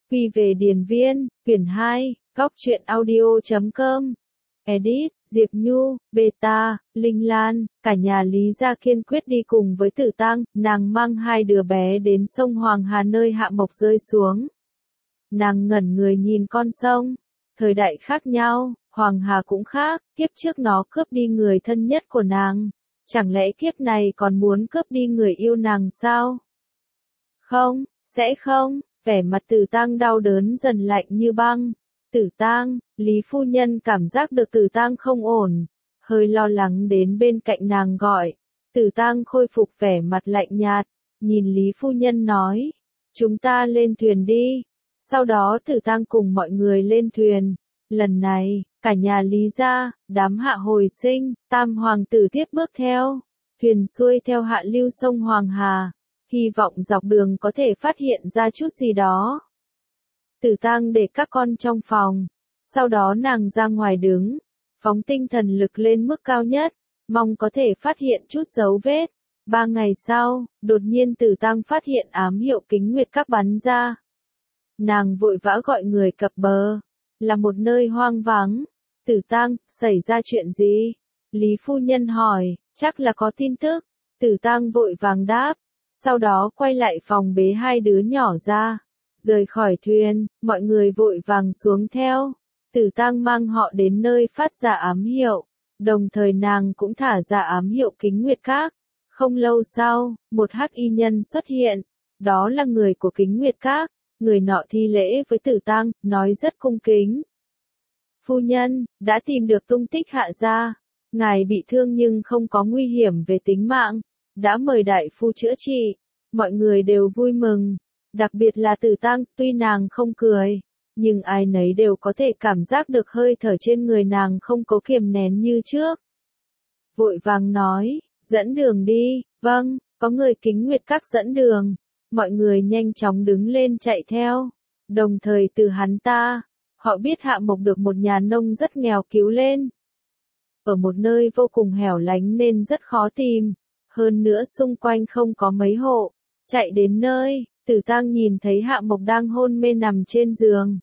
Quy về điền viên, quyển 2, góc truyện audio.com. Edit, Diệp Nhu, Beta, Linh Lan, cả nhà Lý gia kiên quyết đi cùng với Tử Tăng, nàng mang hai đứa bé đến sông Hoàng Hà nơi Hạ Mộc rơi xuống. Nàng ngẩn người nhìn con sông, thời đại khác nhau, Hoàng Hà cũng khác, kiếp trước nó cướp đi người thân nhất của nàng, chẳng lẽ kiếp này còn muốn cướp đi người yêu nàng sao? Không, sẽ không. Vẻ mặt Tử Tăng đau đớn dần lạnh như băng. Tử Tăng, Lý phu nhân cảm giác được Tử Tăng không ổn, hơi lo lắng đến bên cạnh nàng gọi. Tử Tăng khôi phục vẻ mặt lạnh nhạt, nhìn Lý phu nhân nói, chúng ta lên thuyền đi. Sau đó Tử Tăng cùng mọi người lên thuyền. Lần này, cả nhà Lý gia, đám Hạ hồi sinh, tam hoàng tử tiếp bước theo. Thuyền xuôi theo hạ lưu sông Hoàng Hà. Hy vọng dọc đường có thể phát hiện ra chút gì đó. Tử Tăng để các con trong phòng. Sau đó nàng ra ngoài đứng, phóng tinh thần lực lên mức cao nhất, mong có thể phát hiện chút dấu vết. 3 ngày sau, đột nhiên Tử Tăng phát hiện ám hiệu kính nguyệt các bắn ra. Nàng vội vã gọi người cập bờ. Là một nơi hoang vắng. Tử Tăng, xảy ra chuyện gì? Lý phu nhân hỏi, chắc là có tin tức. Tử Tăng vội vàng đáp. Sau đó quay lại phòng bế hai đứa nhỏ ra. Rời khỏi thuyền, mọi người vội vàng xuống theo. Tử Tăng mang họ đến nơi phát ra ám hiệu. Đồng thời nàng cũng thả ra ám hiệu kính nguyệt các. Không lâu sau, một hắc y nhân xuất hiện. Đó là người của kính nguyệt các. Người nọ thi lễ với Tử Tăng, nói rất cung kính. Phu nhân, đã tìm được tung tích Hạ gia. Ngài bị thương nhưng không có nguy hiểm về tính mạng. Đã mời đại phu chữa trị. Mọi người đều vui mừng. Đặc biệt là Tử Tăng, tuy nàng không cười, nhưng ai nấy đều có thể cảm giác được hơi thở trên người nàng không có kiềm nén như trước. Vội vàng nói, dẫn đường đi. Vâng, có người kính nguyệt các dẫn đường. Mọi người nhanh chóng đứng lên chạy theo. Đồng thời từ hắn ta, họ biết Hạ Mộc được một nhà nông rất nghèo cứu lên. Ở một nơi vô cùng hẻo lánh nên rất khó tìm. Hơn nữa xung quanh không có mấy hộ. Chạy đến nơi, Tử Tăng nhìn thấy Hạ Mộc đang hôn mê nằm trên giường.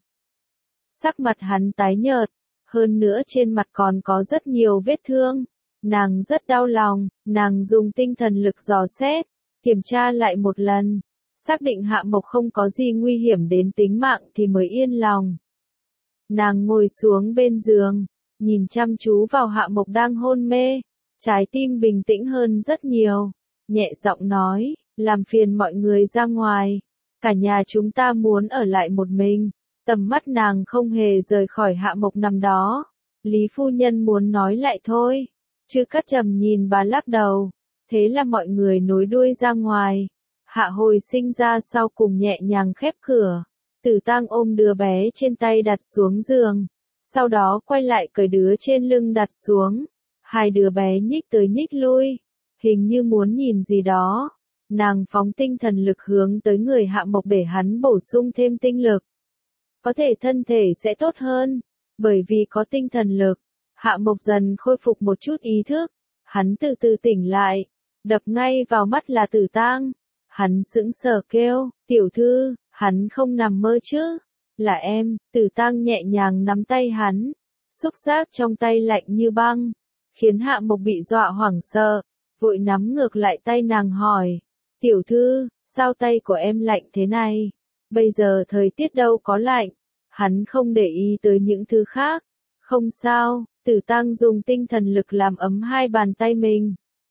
Sắc mặt hắn tái nhợt, hơn nữa trên mặt còn có rất nhiều vết thương. Nàng rất đau lòng, nàng dùng tinh thần lực dò xét, kiểm tra lại một lần. Xác định Hạ Mộc không có gì nguy hiểm đến tính mạng thì mới yên lòng. Nàng ngồi xuống bên giường, nhìn chăm chú vào Hạ Mộc đang hôn mê. Trái tim bình tĩnh hơn rất nhiều. Nhẹ giọng nói, làm phiền mọi người ra ngoài. Cả nhà chúng ta muốn ở lại một mình. Tầm mắt nàng không hề rời khỏi Hạ Mộc nằm đó. Lý phu nhân muốn nói lại thôi. Chứ Cát Trầm nhìn bà lắc đầu. Thế là mọi người nối đuôi ra ngoài. Hạ hồi sinh ra sau cùng nhẹ nhàng khép cửa. Tử Tăng ôm đứa bé trên tay đặt xuống giường. Sau đó quay lại cởi đứa trên lưng đặt xuống. Hai đứa bé nhích tới nhích lui, hình như muốn nhìn gì đó. Nàng phóng tinh thần lực hướng tới người Hạ Mộc để hắn bổ sung thêm tinh lực. Có thể thân thể sẽ tốt hơn, bởi vì có tinh thần lực. Hạ Mộc dần khôi phục một chút ý thức, hắn từ từ tỉnh lại, đập ngay vào mắt là Tử Tăng. Hắn sững sờ kêu, tiểu thư, hắn không nằm mơ chứ? Là em. Tử Tăng nhẹ nhàng nắm tay hắn, xúc giác trong tay lạnh như băng, khiến Hạ Mộc bị dọa hoảng sợ, vội nắm ngược lại tay nàng hỏi, tiểu thư, sao tay của em lạnh thế này? Bây giờ thời tiết đâu có lạnh. Hắn không để ý tới những thứ khác. Không sao. Tử Tăng dùng tinh thần lực làm ấm hai bàn tay mình.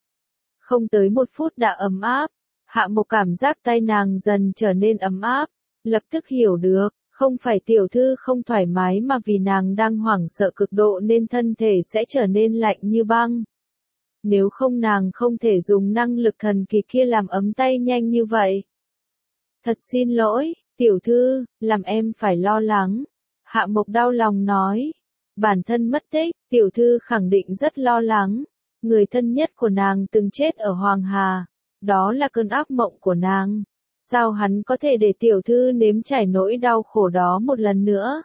Không tới 1 phút đã ấm áp. Hạ Mộc cảm giác tay nàng dần trở nên ấm áp, lập tức hiểu được, không phải tiểu thư không thoải mái mà vì nàng đang hoảng sợ cực độ nên thân thể sẽ trở nên lạnh như băng. Nếu không nàng không thể dùng năng lực thần kỳ kia làm ấm tay nhanh như vậy. Thật xin lỗi, tiểu thư, làm em phải lo lắng. Hạ Mộc đau lòng nói. Bản thân mất tích, tiểu thư khẳng định rất lo lắng. Người thân nhất của nàng từng chết ở Hoàng Hà. Đó là cơn ác mộng của nàng. Sao hắn có thể để tiểu thư nếm trải nỗi đau khổ đó một lần nữa?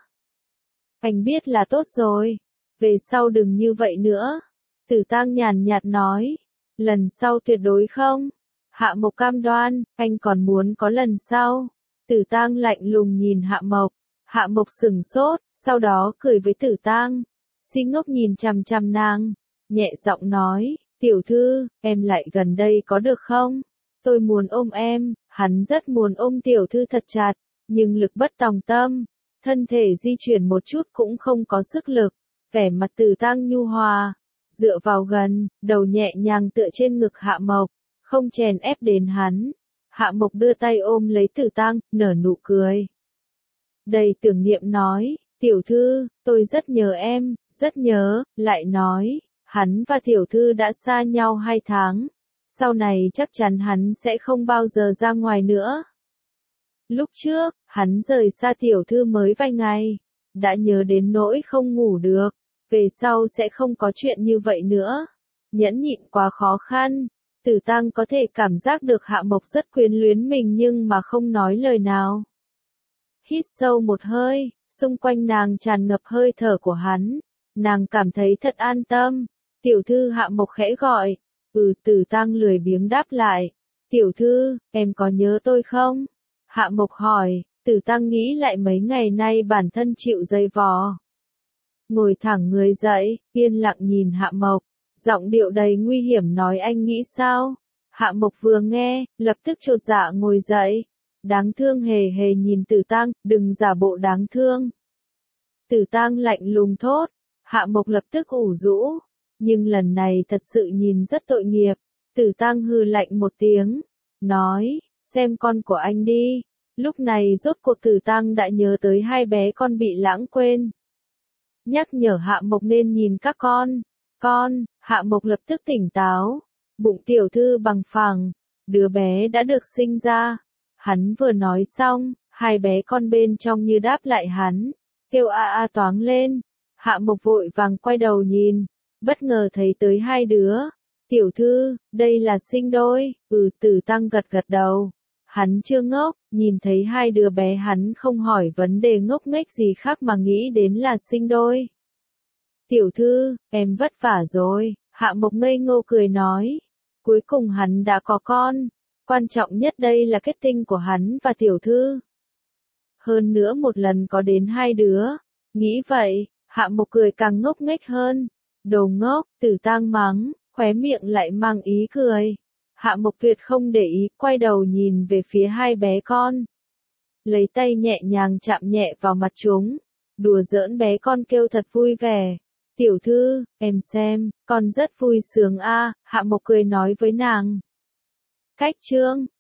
Anh biết là tốt rồi. Về sau đừng như vậy nữa. Tử Tăng nhàn nhạt nói. Lần sau tuyệt đối không. Hạ Mộc cam đoan, anh còn muốn có lần sau. Tử Tang lạnh lùng nhìn Hạ Mộc. Hạ Mộc sững sốt, sau đó cười với Tử Tang. Si ngốc nhìn chằm chằm nàng, nhẹ giọng nói, tiểu thư, em lại gần đây có được không? Tôi muốn ôm em. Hắn rất muốn ôm tiểu thư thật chặt, nhưng lực bất tòng tâm, thân thể di chuyển một chút cũng không có sức lực. Vẻ mặt Tử Tang nhu hòa, dựa vào gần, đầu nhẹ nhàng tựa trên ngực Hạ Mộc, không chèn ép đến hắn. Hạ Mộc đưa tay ôm lấy Tử Tang, nở nụ cười. Đầy tưởng niệm nói, tiểu thư, tôi rất nhớ em, rất nhớ, lại nói, hắn và tiểu thư đã xa nhau 2 tháng. Sau này chắc chắn hắn sẽ không bao giờ ra ngoài nữa. Lúc trước, hắn rời xa tiểu thư mới vài ngày, đã nhớ đến nỗi không ngủ được, về sau sẽ không có chuyện như vậy nữa. Nhẫn nhịn quá khó khăn, Tử Tang có thể cảm giác được Hạ Mộc rất quyến luyến mình nhưng mà không nói lời nào. Hít sâu một hơi, xung quanh nàng tràn ngập hơi thở của hắn, nàng cảm thấy thật an tâm. Tiểu thư, Hạ Mộc khẽ gọi. Tử Tang lười biếng đáp lại. Tiểu thư, em có nhớ tôi không? Hạ Mộc hỏi. Tử Tang nghĩ lại mấy ngày nay bản thân chịu dày vò. Ngồi thẳng người dậy, yên lặng nhìn Hạ Mộc, giọng điệu đầy nguy hiểm nói, anh nghĩ sao? Hạ Mộc vừa nghe, lập tức chột dạ ngồi dậy. Đáng thương hề hề nhìn Tử Tang, đừng giả bộ đáng thương. Tử Tang lạnh lùng thốt. Hạ Mộc lập tức ủ rũ. Nhưng lần này thật sự nhìn rất tội nghiệp. Tử Tang hừ lạnh một tiếng, nói, xem con của anh đi. Lúc này rốt cuộc Tử Tang đã nhớ tới 2 bé con bị lãng quên. Nhắc nhở Hạ Mộc nên nhìn các con. Hạ Mộc lập tức tỉnh táo. Bụng tiểu thư bằng phẳng, đứa bé đã được sinh ra. Hắn vừa nói xong, 2 bé con bên trong như đáp lại hắn, kêu a a toáng lên. Hạ Mộc vội vàng quay đầu nhìn, bất ngờ thấy tới 2 đứa. Tiểu thư, đây là sinh đôi. Tử Tang gật gật đầu. Hắn chưa ngốc, nhìn thấy 2 đứa bé hắn không hỏi vấn đề ngốc nghếch gì khác mà nghĩ đến là sinh đôi. Tiểu thư, em vất vả rồi. Hạ Mộc ngây ngô cười nói. Cuối cùng hắn đã có con. Quan trọng nhất đây là kết tinh của hắn và tiểu thư. Hơn nữa một lần có đến 2 đứa. Nghĩ vậy, Hạ Mộc cười càng ngốc nghếch hơn. Đồ ngốc, Tử Tang mắng, khóe miệng lại mang ý cười. Hạ Mộc tuyệt không để ý, quay đầu nhìn về phía 2 bé con. Lấy tay nhẹ nhàng chạm nhẹ vào mặt chúng. Đùa giỡn bé con kêu thật vui vẻ. Tiểu thư, em xem, con rất vui sướng a. Hạ Mộc cười nói với nàng. Cách chương